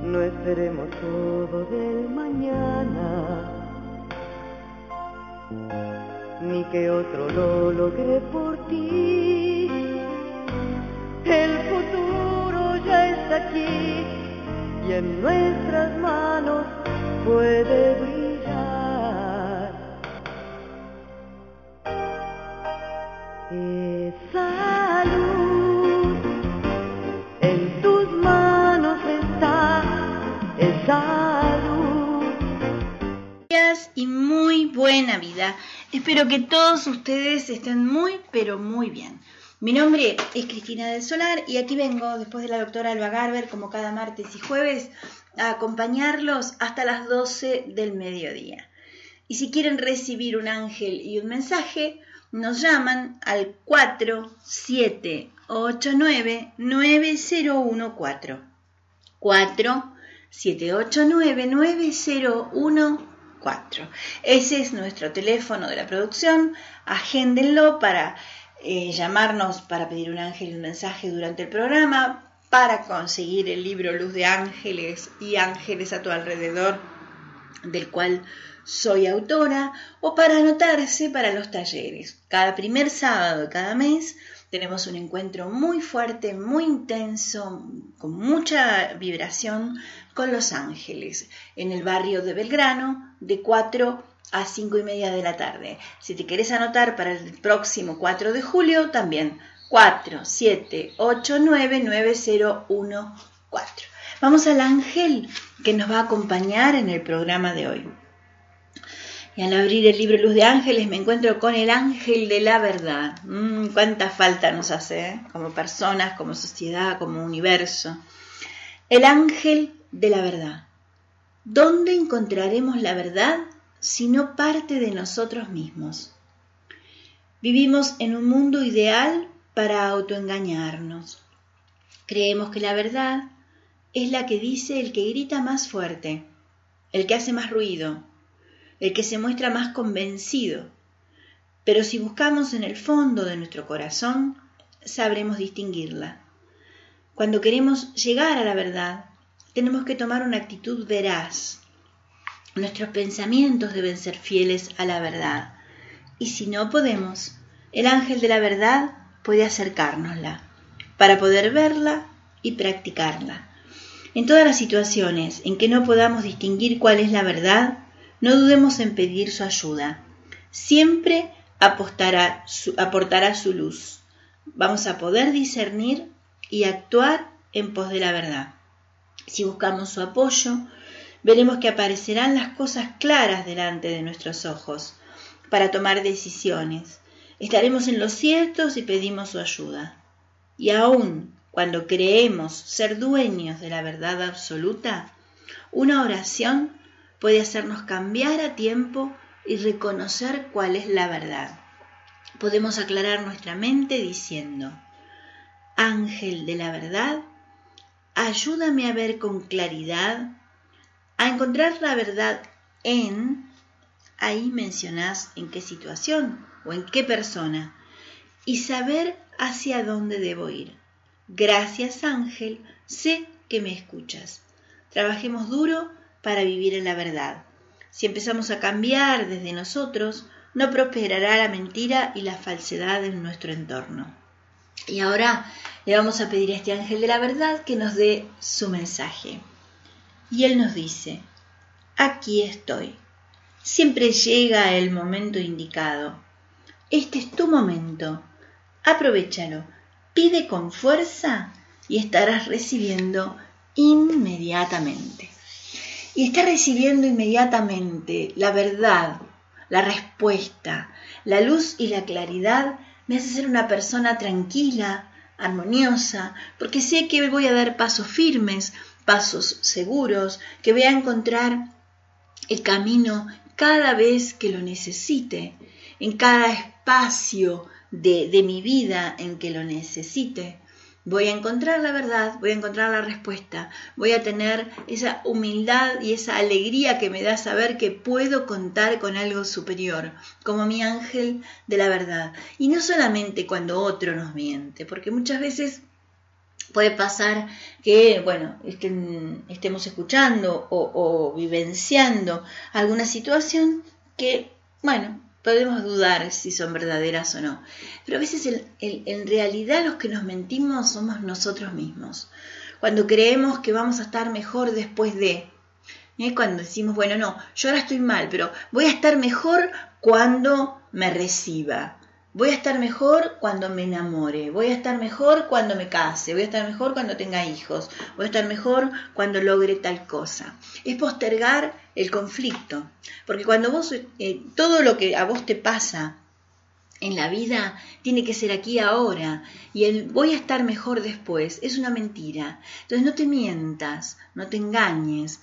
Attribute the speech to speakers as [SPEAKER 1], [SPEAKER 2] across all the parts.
[SPEAKER 1] No esperemos todo del mañana, ni que otro lo logre por ti. El futuro ya está aquí y en nuestras manos puede brillar. Esa luz en tus manos está, esa luz.
[SPEAKER 2] Días y muy buena vida. Espero que todos ustedes estén muy, pero muy bien. Mi nombre es Cristina del Solar y aquí vengo, después de la doctora Alba Garber, como cada martes y jueves, a acompañarlos hasta las 12 del mediodía. Y si quieren recibir un ángel y un mensaje, nos llaman al 4789-9014. 4789-9014. Ese es nuestro teléfono de la producción. Agéndenlo para llamarnos para pedir un ángel y un mensaje durante el programa, para conseguir el libro Luz de Ángeles y Ángeles a tu alrededor, del cual soy autora, o para anotarse para los talleres. Cada primer sábado de cada mes tenemos un encuentro muy fuerte, muy intenso, con mucha vibración con los ángeles, en el barrio de Belgrano, de 4 a 5 y media de la tarde. Si te querés anotar para el próximo 4 de julio, también 4789-9014. Vamos al ángel que nos va a acompañar en el programa de hoy. Y al abrir el libro Luz de Ángeles me encuentro con el ángel de la verdad. Cuánta falta nos hace, como personas, como sociedad, como universo. El ángel de la verdad. ¿Dónde encontraremos la verdad si no parte de nosotros mismos? Vivimos en un mundo ideal para autoengañarnos. Creemos que la verdad es la que dice el que grita más fuerte, el que hace más ruido, el que se muestra más convencido. Pero si buscamos en el fondo de nuestro corazón, sabremos distinguirla. Cuando queremos llegar a la verdad, tenemos que tomar una actitud veraz. Nuestros pensamientos deben ser fieles a la verdad. Y si no podemos, el ángel de la verdad puede acercárnosla para poder verla y practicarla. En todas las situaciones en que no podamos distinguir cuál es la verdad, no dudemos en pedir su ayuda. Siempre aportará su luz. Vamos a poder discernir y actuar en pos de la verdad. Si buscamos su apoyo, veremos que aparecerán las cosas claras delante de nuestros ojos para tomar decisiones. Estaremos en lo cierto si pedimos su ayuda. Y aun cuando creemos ser dueños de la verdad absoluta, una oración puede hacernos cambiar a tiempo y reconocer cuál es la verdad. Podemos aclarar nuestra mente diciendo: Ángel de la verdad, ayúdame a ver con claridad, a encontrar la verdad en... Ahí mencionás en qué situación o en qué persona y saber hacia dónde debo ir. Gracias, ángel, sé que me escuchas. Trabajemos duro para vivir en la verdad. Si empezamos a cambiar desde nosotros, no prosperará la mentira y la falsedad en nuestro entorno. Y ahora le vamos a pedir a este ángel de la verdad que nos dé su mensaje. Y él nos dice: aquí estoy. Siempre llega el momento indicado. Este es tu momento. Aprovéchalo. Pide con fuerza y estarás recibiendo inmediatamente. Y está recibiendo inmediatamente la verdad, la respuesta, la luz y la claridad me hace ser una persona tranquila, armoniosa, porque sé que voy a dar pasos firmes, pasos seguros, que voy a encontrar el camino cada vez que lo necesite, en cada espacio de mi vida en que lo necesite. Voy a encontrar la verdad, voy a encontrar la respuesta, voy a tener esa humildad y esa alegría que me da saber que puedo contar con algo superior, como mi ángel de la verdad. Y no solamente cuando otro nos miente, porque muchas veces Puede pasar que, bueno, estemos escuchando o vivenciando alguna situación que, bueno, podemos dudar si son verdaderas o no. Pero a veces en realidad los que nos mentimos somos nosotros mismos. Cuando creemos que vamos a estar mejor después de... Cuando decimos, bueno, no, yo ahora estoy mal, pero voy a estar mejor cuando me reciba. Voy a estar mejor cuando me enamore, voy a estar mejor cuando me case, voy a estar mejor cuando tenga hijos, voy a estar mejor cuando logre tal cosa. Es postergar el conflicto, porque cuando vos, todo lo que a vos te pasa en la vida tiene que ser aquí ahora, y el voy a estar mejor después es una mentira. Entonces no te mientas, no te engañes,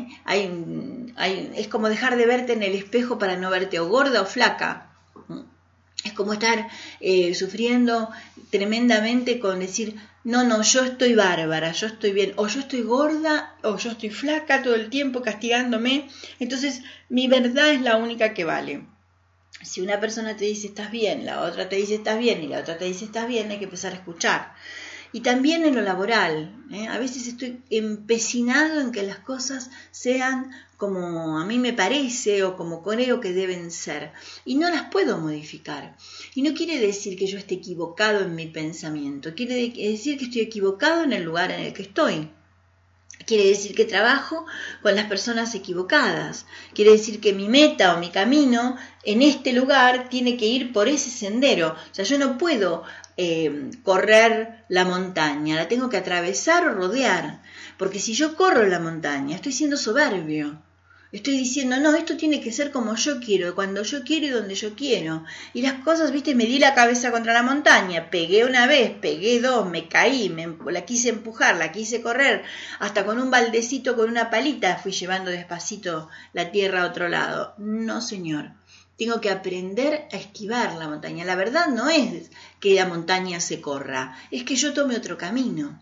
[SPEAKER 2] es como dejar de verte en el espejo para no verte o gorda o flaca. Es como estar sufriendo tremendamente con decir, no, yo estoy bárbara, yo estoy bien, o yo estoy gorda, o yo estoy flaca todo el tiempo castigándome. Entonces mi verdad es la única que vale. Si una persona te dice estás bien, la otra te dice estás bien y la otra te dice estás bien, hay que empezar a escuchar. Y también en lo laboral, a veces estoy empecinado en que las cosas sean como a mí me parece o como creo que deben ser, y no las puedo modificar. Y no quiere decir que yo esté equivocado en mi pensamiento, quiere decir que estoy equivocado en el lugar en el que estoy. Quiere decir que trabajo con las personas equivocadas. Quiere decir que mi meta o mi camino en este lugar tiene que ir por ese sendero. O sea, yo no puedo correr la montaña, la tengo que atravesar o rodear. Porque si yo corro la montaña, estoy siendo soberbio. Estoy diciendo, no, esto tiene que ser como yo quiero, cuando yo quiero y donde yo quiero. Y las cosas, viste, me di la cabeza contra la montaña, pegué una vez, pegué dos, me caí, la quise empujar, la quise correr, hasta con un baldecito, con una palita, fui llevando despacito la tierra a otro lado. No, señor. Tengo que aprender a esquivar la montaña. La verdad no es que la montaña se corra, es que yo tome otro camino.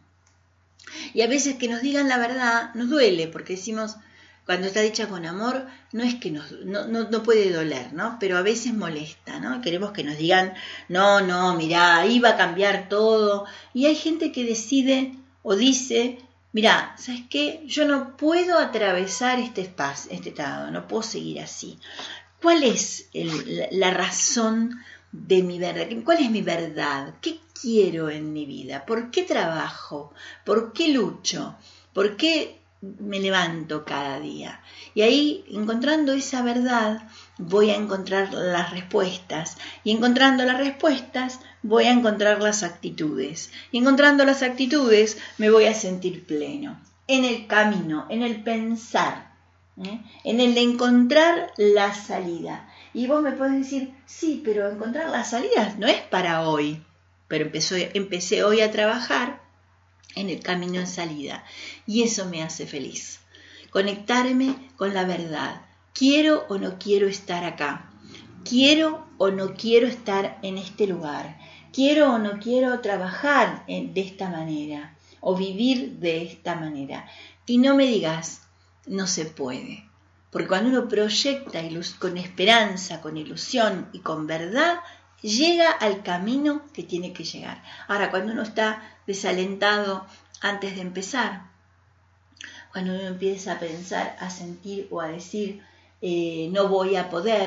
[SPEAKER 2] Y a veces que nos digan la verdad nos duele, porque decimos... Cuando está dicha con amor, no es que no puede doler, ¿no? Pero a veces molesta, ¿no? Queremos que nos digan, no, mirá, iba a cambiar todo. Y hay gente que decide o dice, mirá, ¿sabes qué? Yo no puedo atravesar este espacio, este estado, no puedo seguir así. ¿Cuál es la razón de mi verdad? ¿Cuál es mi verdad? ¿Qué quiero en mi vida? ¿Por qué trabajo? ¿Por qué lucho? ¿Por qué me levanto cada día? Y ahí, encontrando esa verdad, voy a encontrar las respuestas. Y encontrando las respuestas, voy a encontrar las actitudes. Y encontrando las actitudes, me voy a sentir pleno. En el camino, en el pensar, en el de encontrar la salida. Y vos me podés decir, sí, pero encontrar la salida no es para hoy. Pero empecé hoy a trabajar en el camino en salida, y eso me hace feliz. Conectarme con la verdad. ¿Quiero o no quiero estar acá? ¿Quiero o no quiero estar en este lugar? ¿Quiero o no quiero trabajar de esta manera? O vivir de esta manera. Y no me digas, no se puede. Porque cuando uno proyecta con esperanza, con ilusión y con verdad, llega al camino que tiene que llegar. Ahora, cuando uno está desalentado antes de empezar, cuando uno empieza a pensar, a sentir o a decir, no voy a poder,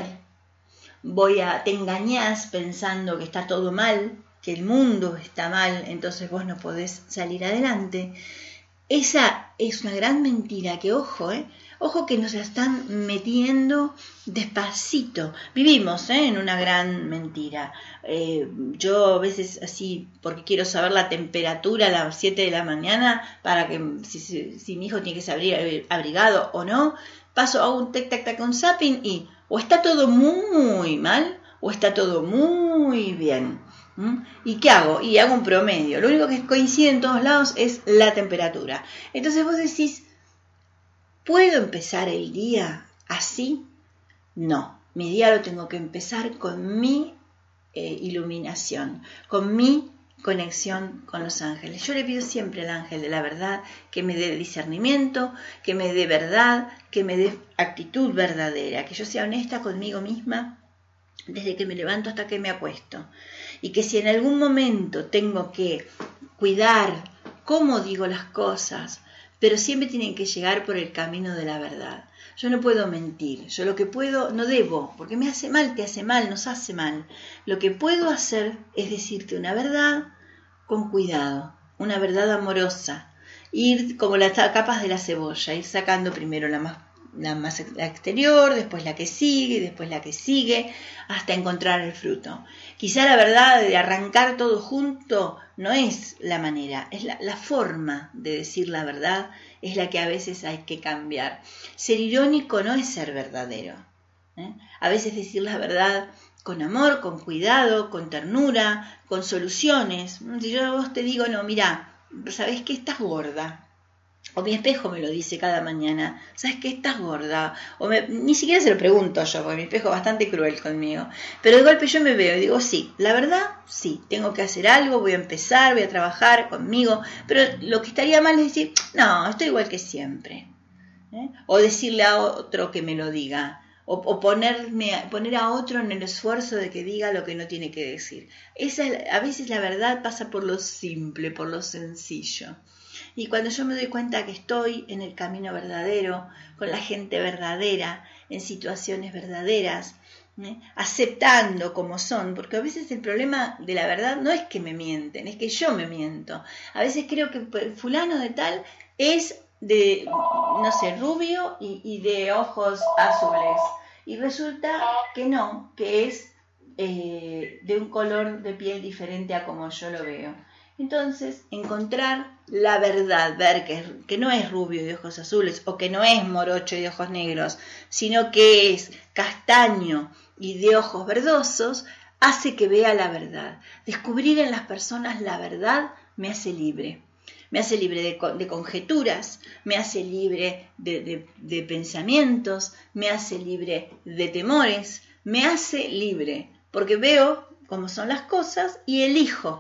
[SPEAKER 2] te engañás pensando que está todo mal, que el mundo está mal, entonces vos no podés salir adelante. Esa es una gran mentira que, ojo que nos la están metiendo despacito. Vivimos en una gran mentira. Yo a veces así, porque quiero saber la temperatura a las 7 de la mañana, para que si mi hijo tiene que salir abrigado o no, paso a un tac, un zapping y o está todo muy mal o está todo muy bien. ¿Y qué hago? Y hago un promedio. Lo único que coincide en todos lados es la temperatura. Entonces vos decís, ¿puedo empezar el día así? No, mi día lo tengo que empezar con mi iluminación, con mi conexión con los ángeles. Yo le pido siempre al ángel de la verdad que me dé discernimiento, que me dé verdad, que me dé actitud verdadera, que yo sea honesta conmigo misma desde que me levanto hasta que me acuesto. Y que si en algún momento tengo que cuidar cómo digo las cosas, pero siempre tienen que llegar por el camino de la verdad. Yo no puedo mentir, yo lo que puedo, no debo, porque me hace mal, te hace mal, nos hace mal. Lo que puedo hacer es decirte una verdad con cuidado, una verdad amorosa, ir como las capas de la cebolla, ir sacando primero la más exterior, después la que sigue, después la que sigue, hasta encontrar el fruto. Quizá la verdad de arrancar todo junto no es la manera, es la forma de decir la verdad, es la que a veces hay que cambiar. Ser irónico no es ser verdadero. A veces decir la verdad con amor, con cuidado, con ternura, con soluciones. Si yo a vos te digo, no, mira, ¿sabés qué? Estás gorda. O mi espejo me lo dice cada mañana, ¿sabes qué? Estás gorda. Ni siquiera se lo pregunto yo, porque mi espejo es bastante cruel conmigo. Pero de golpe yo me veo y digo, sí, la verdad, sí, tengo que hacer algo, voy a empezar, voy a trabajar conmigo. Pero lo que estaría mal es decir, no, estoy igual que siempre. O decirle a otro que me lo diga. O poner a otro en el esfuerzo de que diga lo que no tiene que decir. A veces la verdad pasa por lo simple, por lo sencillo. Y cuando yo me doy cuenta que estoy en el camino verdadero, con la gente verdadera, en situaciones verdaderas, aceptando como son, porque a veces el problema de la verdad no es que me mienten, es que yo me miento. A veces creo que fulano de tal es de, no sé, rubio y de ojos azules. Y resulta que no, que es de un color de piel diferente a como yo lo veo. Entonces, encontrar la verdad, ver que no es rubio y de ojos azules, o que no es morocho y de ojos negros, sino que es castaño y de ojos verdosos, hace que vea la verdad. Descubrir en las personas la verdad me hace libre. Me hace libre de conjeturas, me hace libre de pensamientos, me hace libre de temores, me hace libre, porque veo cómo son las cosas y elijo.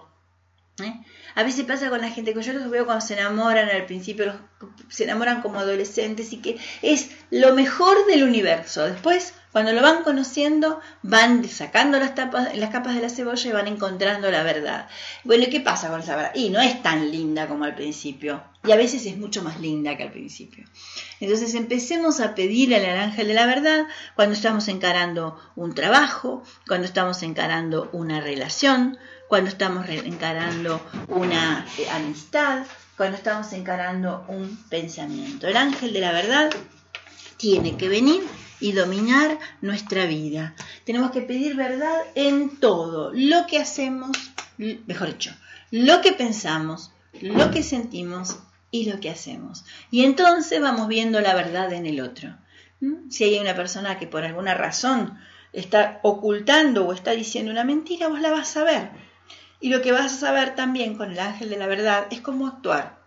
[SPEAKER 2] A veces pasa con la gente que yo los veo cuando se enamoran al principio, se enamoran como adolescentes y que es lo mejor del universo. Después, cuando lo van conociendo, van sacando las capas de la cebolla y van encontrando la verdad. Bueno, ¿y qué pasa con esa verdad? Y no es tan linda como al principio. Y a veces es mucho más linda que al principio. Entonces empecemos a pedirle al ángel de la verdad cuando estamos encarando un trabajo, cuando estamos encarando una relación, cuando estamos encarando una amistad, cuando estamos encarando un pensamiento. El ángel de la verdad tiene que venir y dominar nuestra vida. Tenemos que pedir verdad en todo, lo que hacemos, mejor dicho, lo que pensamos, lo que sentimos y lo que hacemos. Y entonces vamos viendo la verdad en el otro. Si hay una persona que por alguna razón está ocultando o está diciendo una mentira, vos la vas a ver. Y lo que vas a saber también con el ángel de la verdad es cómo actuar.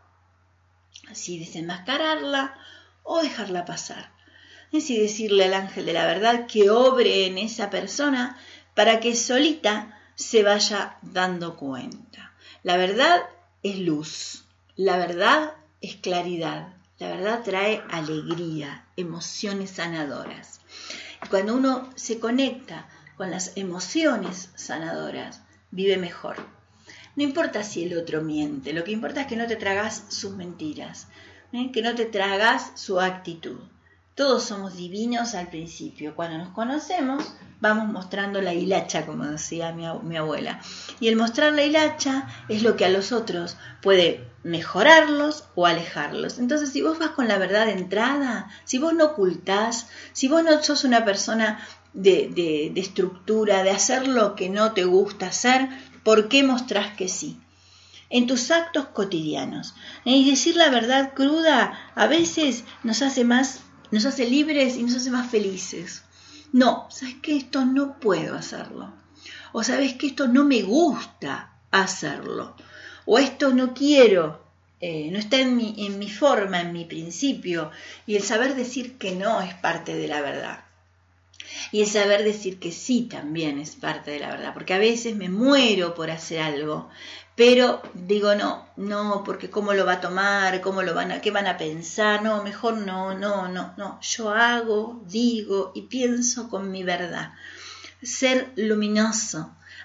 [SPEAKER 2] Si desenmascararla o dejarla pasar. Es decirle al ángel de la verdad que obre en esa persona para que solita se vaya dando cuenta. La verdad es luz, la verdad es claridad, la verdad trae alegría, emociones sanadoras. Y cuando uno se conecta con las emociones sanadoras, vive mejor. No importa si el otro miente, lo que importa es que no te tragas sus mentiras, que no te tragas su actitud. Todos somos divinos al principio. Cuando nos conocemos, vamos mostrando la hilacha, como decía mi abuela. Y el mostrar la hilacha es lo que a los otros puede mejorarlos o alejarlos. Entonces, si vos vas con la verdad de entrada, si vos no ocultás, si vos no sos una persona de estructura, de hacer lo que no te gusta hacer, ¿por qué mostrás que sí? En tus actos cotidianos. Y decir la verdad cruda a veces nos hace libres y nos hace más felices. No, ¿sabes qué? Esto no puedo hacerlo. O ¿sabes qué? Esto no me gusta hacerlo. O esto no quiero, no está en mi forma, en mi principio. Y el saber decir que no es parte de la verdad. Y el saber decir que sí también es parte de la verdad. Porque a veces me muero por hacer algo, pero digo no, porque cómo lo va a tomar, qué van a pensar, no, mejor no. Yo hago, digo y pienso con mi verdad. Ser luminoso,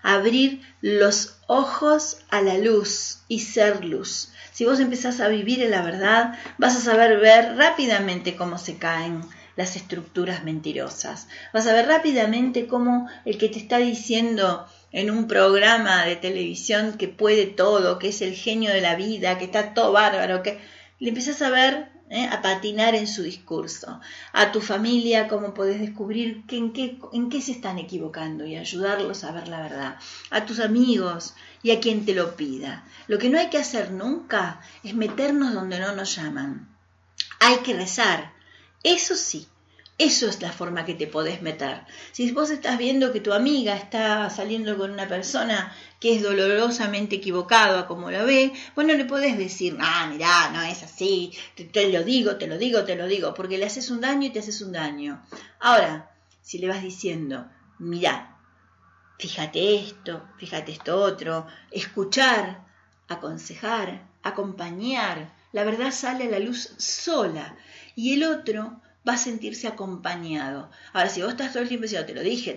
[SPEAKER 2] abrir los ojos a la luz y ser luz. Si vos empezás a vivir en la verdad, vas a saber ver rápidamente cómo se caen las estructuras mentirosas. Vas a ver rápidamente cómo el que te está diciendo en un programa de televisión que puede todo, que es el genio de la vida, que está todo bárbaro, que le empezás a ver, a patinar en su discurso. A tu familia, cómo podés descubrir en qué se están equivocando y ayudarlos a ver la verdad. A tus amigos y a quien te lo pida. Lo que no hay que hacer nunca es meternos donde no nos llaman. Hay que rezar. Eso sí. Eso es la forma que te podés meter. Si vos estás viendo que tu amiga está saliendo con una persona que es dolorosamente equivocada como la ve, vos no le podés decir, mirá, no es así, te lo digo, porque le haces un daño y te haces un daño. Ahora, si le vas diciendo, mirá, fíjate esto otro, escuchar, aconsejar, acompañar, la verdad sale a la luz sola y el otro va a sentirse acompañado. Ahora, si vos estás todo el tiempo diciendo, te lo dije,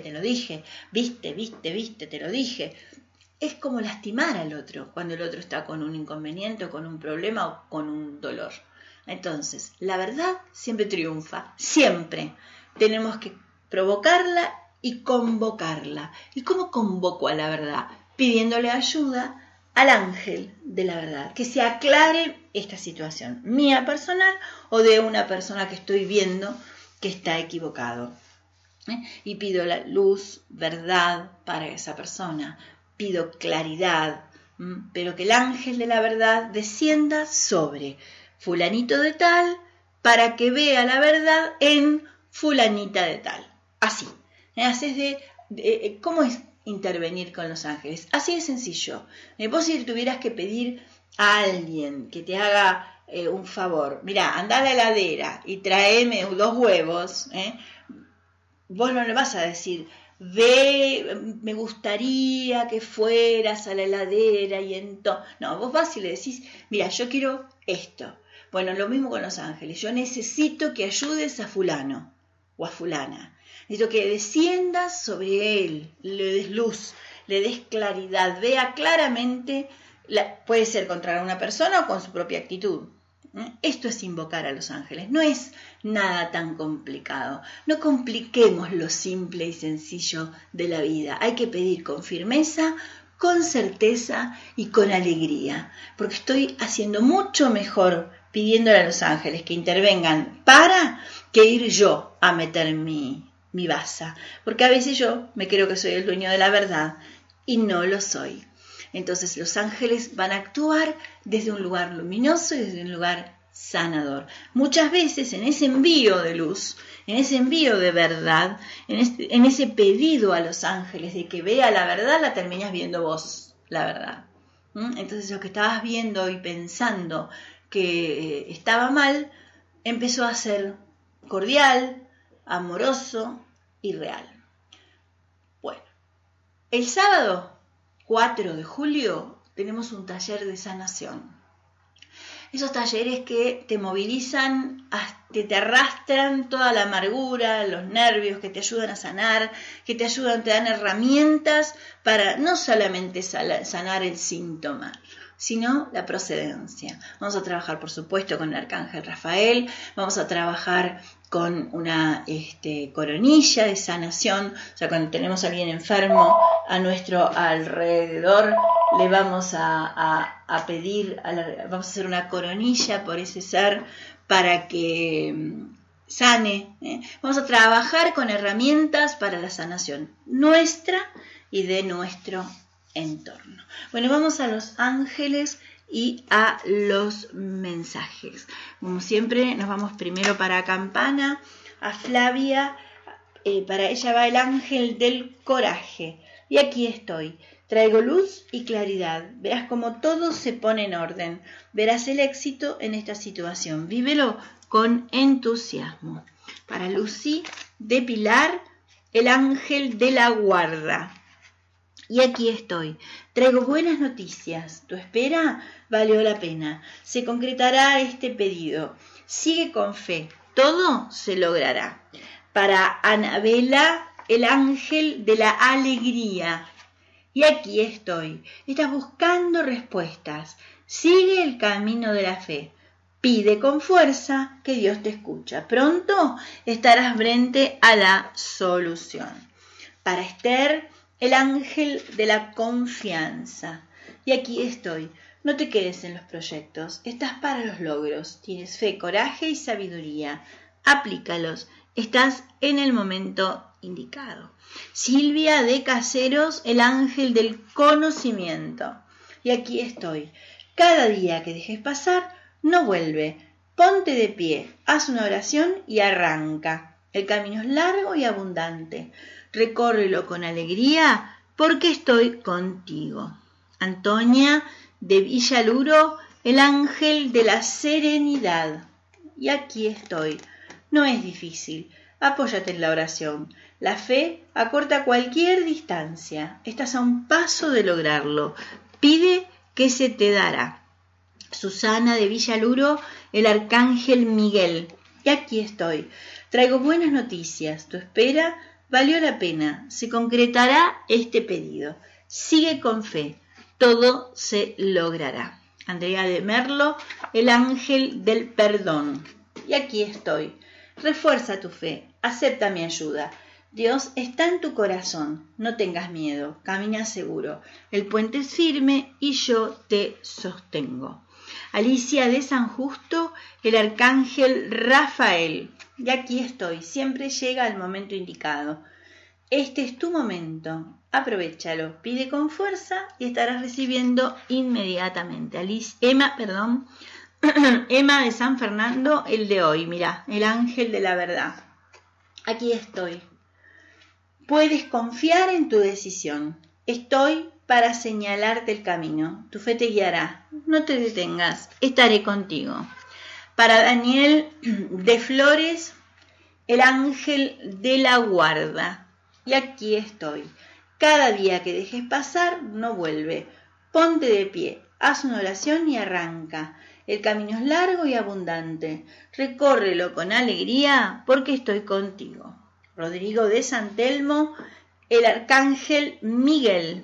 [SPEAKER 2] viste, te lo dije, es como lastimar al otro cuando el otro está con un inconveniente o con un problema o con un dolor. Entonces, la verdad siempre triunfa, siempre. Tenemos que provocarla y convocarla. ¿Y cómo convoco a la verdad? Pidiéndole ayuda al ángel de la verdad, que se aclare esta situación, mía personal o de una persona que estoy viendo que está equivocado. Y pido la luz, verdad para esa persona, pido claridad, pero que el ángel de la verdad descienda sobre fulanito de tal para que vea la verdad en fulanita de tal. Así. Así es ¿cómo es intervenir con los ángeles? Así de sencillo. Vos si tuvieras que pedir a alguien que te haga un favor, mirá, andá a la heladera y tráeme 2 huevos, vos no le vas a decir, me gustaría que fueras a la heladera y entonces, no, vos vas y le decís, mira, yo quiero esto. Bueno, lo mismo con los ángeles, yo necesito que ayudes a fulano o a fulana. Necesito que desciendas sobre él, le des luz, le des claridad, vea claramente, puede ser contra una persona o con su propia actitud. Esto es invocar a los ángeles, no es nada tan complicado. No compliquemos lo simple y sencillo de la vida. Hay que pedir con firmeza, con certeza y con alegría, porque estoy haciendo mucho mejor pidiéndole a los ángeles que intervengan que ir yo a meter mi baza, porque a veces yo me creo que soy el dueño de la verdad y no lo soy. Entonces los ángeles van a actuar desde un lugar luminoso y desde un lugar sanador. Muchas veces en ese envío de luz, en ese envío de verdad, en ese pedido a los ángeles de que vea la verdad, la terminas viendo vos, la verdad. Entonces lo que estabas viendo y pensando que estaba mal, empezó a ser cordial, amoroso y real. Bueno, el sábado 4 de julio tenemos un taller de sanación. Esos talleres que te movilizan, que te arrastran toda la amargura, los nervios, que te ayudan a sanar, que te dan herramientas para no solamente sanar el síntoma, sino la procedencia. Vamos a trabajar, por supuesto, con el Arcángel Rafael, vamos a trabajar con una coronilla de sanación, o sea, cuando tenemos a alguien enfermo a nuestro alrededor, le vamos a pedir, vamos a hacer una coronilla por ese ser para que sane. Vamos a trabajar con herramientas para la sanación nuestra y de nuestro entorno. Bueno, vamos a los ángeles y a los mensajes. Como siempre, nos vamos primero para Campana, a Flavia. Para ella va el ángel del coraje. Y aquí estoy. Traigo luz y claridad. Verás cómo todo se pone en orden. Verás el éxito en esta situación. Vívelo con entusiasmo. Para Lucy de Pilar, el ángel de la guarda. Y aquí estoy. Traigo buenas noticias. Tu espera valió la pena. Se concretará este pedido. Sigue con fe. Todo se logrará. Para Anabela, el ángel de la alegría. Y aquí estoy. Estás buscando respuestas. Sigue el camino de la fe. Pide con fuerza que Dios te escucha. Pronto estarás frente a la solución. Para Esther, el ángel de la confianza. Y aquí estoy. No te quedes en los proyectos. Estás para los logros. Tienes fe, coraje y sabiduría. Aplícalos. Estás en el momento indicado. Silvia de Caseros, el ángel del conocimiento. Y aquí estoy. Cada día que dejes pasar, no vuelve. Ponte de pie, haz una oración y arranca. El camino es largo y abundante. Recórrelo con alegría porque estoy contigo. Antonia de Villaluro, el ángel de la serenidad. Y aquí estoy. No es difícil. Apóyate en la oración. La fe acorta cualquier distancia. Estás a un paso de lograrlo. Pide que se te dará. Susana de Villaluro, el arcángel Miguel. Y aquí estoy. Traigo buenas noticias. Tu espera valió la pena. Se concretará este pedido. Sigue con fe. Todo se logrará. Andrea de Merlo, el ángel del perdón. Y aquí estoy. Refuerza tu fe. Acepta mi ayuda. Dios está en tu corazón. No tengas miedo. Camina seguro. El puente es firme y yo te sostengo. Alicia de San Justo, el arcángel Rafael. Y aquí estoy. Siempre llega el momento indicado. Este es tu momento. Aprovéchalo. Pide con fuerza y estarás recibiendo inmediatamente. Emma de San Fernando, el de hoy. Mira, el ángel de la verdad. Aquí estoy. Puedes confiar en tu decisión. Estoy para señalarte el camino. Tu fe te guiará. No te detengas. Estaré contigo. Para Daniel de Flores, el ángel de la guarda. Y aquí estoy. Cada día que dejes pasar, no vuelve. Ponte de pie. Haz una oración y arranca. El camino es largo y abundante. Recórrelo con alegría porque estoy contigo. Rodrigo de San Telmo, el arcángel Miguel.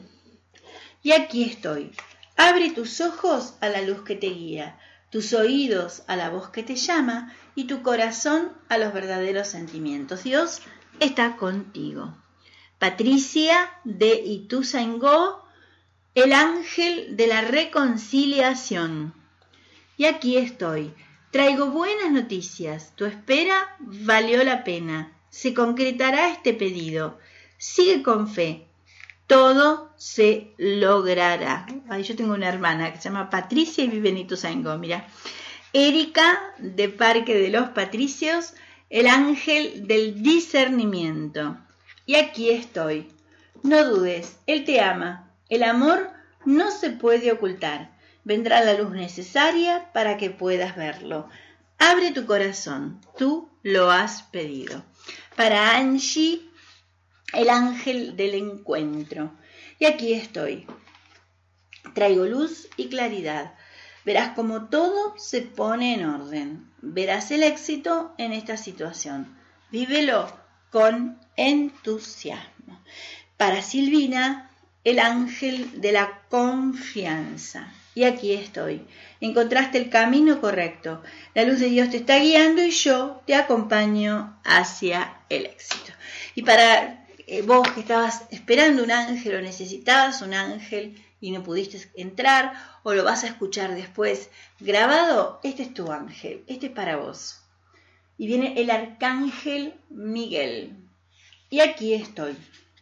[SPEAKER 2] Y aquí estoy. Abre tus ojos a la luz que te guía, tus oídos a la voz que te llama y tu corazón a los verdaderos sentimientos. Dios está contigo. Patricia de Ituzaingó, el ángel de la reconciliación. Y aquí estoy. Traigo buenas noticias. Tu espera valió la pena. Se concretará este pedido. Sigue con fe. Todo se logrará. Ay, yo tengo una hermana que se llama Patricia y vive en Ituzaingó. Mira. Erika de Parque de los Patricios, el ángel del discernimiento. Y aquí estoy. No dudes, Él te ama. El amor no se puede ocultar. Vendrá la luz necesaria para que puedas verlo. Abre tu corazón, tú lo has pedido. Para Angie, el ángel del encuentro. Y aquí estoy. Traigo luz y claridad. Verás cómo todo se pone en orden. Verás el éxito en esta situación. Vívelo con entusiasmo. Para Silvina, el ángel de la confianza. Y aquí estoy. Encontraste el camino correcto. La luz de Dios te está guiando y yo te acompaño hacia el éxito. Y para vos que estabas esperando un ángel o necesitabas un ángel y no pudiste entrar o lo vas a escuchar después grabado, este es tu ángel. Este es para vos. Y viene el arcángel Miguel. Y aquí estoy.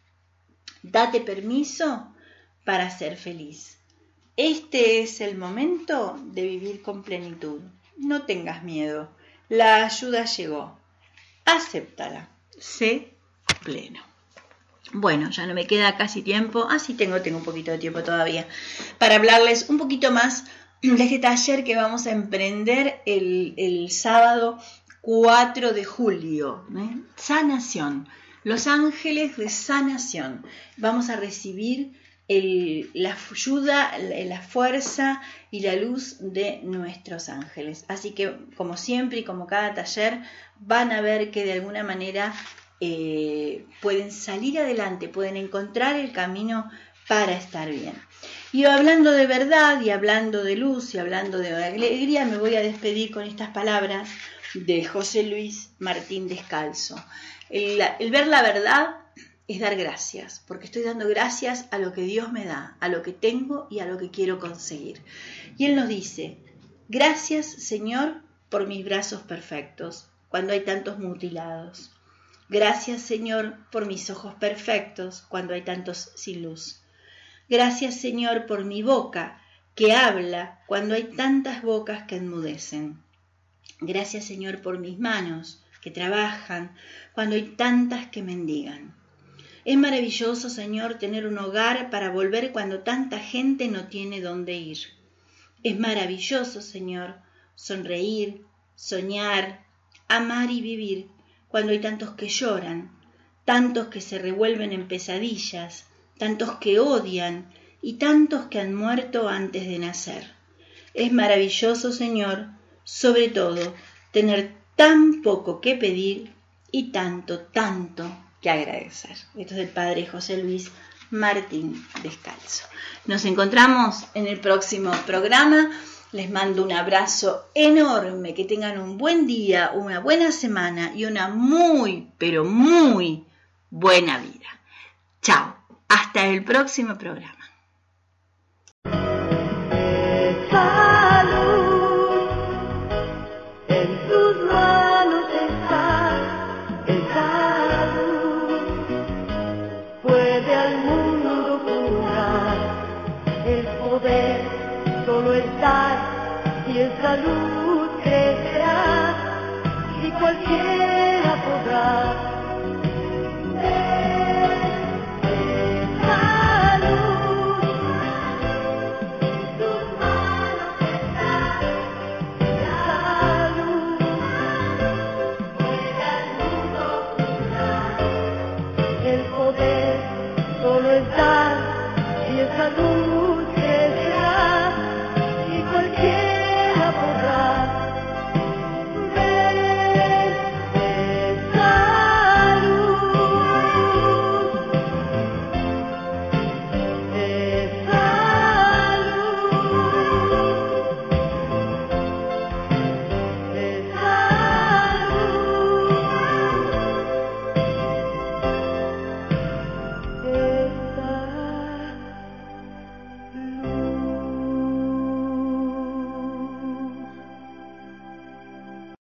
[SPEAKER 2] Date permiso para ser feliz. Este es el momento de vivir con plenitud. No tengas miedo. La ayuda llegó. Acéptala. Sé pleno. Bueno, ya no me queda casi tiempo. Sí tengo un poquito de tiempo todavía para hablarles un poquito más de este taller que vamos a emprender el sábado 4 de julio. Sanación. Los ángeles de sanación. Vamos a recibir la ayuda, la fuerza y la luz de nuestros ángeles. Así que, como siempre y como cada taller, van a ver que de alguna manera pueden salir adelante, pueden encontrar el camino para estar bien. Y hablando de verdad y hablando de luz y hablando de alegría, me voy a despedir con estas palabras de José Luis Martín Descalzo. El ver la verdad es dar gracias, porque estoy dando gracias a lo que Dios me da, a lo que tengo y a lo que quiero conseguir. Y Él nos dice, gracias Señor por mis brazos perfectos, cuando hay tantos mutilados. Gracias Señor por mis ojos perfectos, cuando hay tantos sin luz. Gracias Señor por mi boca que habla cuando hay tantas bocas que enmudecen. Gracias Señor por mis manos que trabajan cuando hay tantas que mendigan. Es maravilloso Señor tener un hogar para volver cuando tanta gente no tiene dónde ir. Es maravilloso Señor sonreír, soñar, amar y vivir cuando hay tantos que lloran, tantos que se revuelven en pesadillas, tantos que odian y tantos que han muerto antes de nacer. Es maravilloso, Señor, sobre todo, tener tan poco que pedir y tanto que agradecer. Esto es del Padre José Luis Martín Descalzo. Nos encontramos en el próximo programa. Les mando un abrazo enorme, que tengan un buen día, una buena semana y una muy, pero muy buena vida. Chao. Hasta el próximo programa.
[SPEAKER 1] Salud, en tus manos está salud. Puede al mundo curar, el poder solo está y en salud crecerá y cualquiera podrá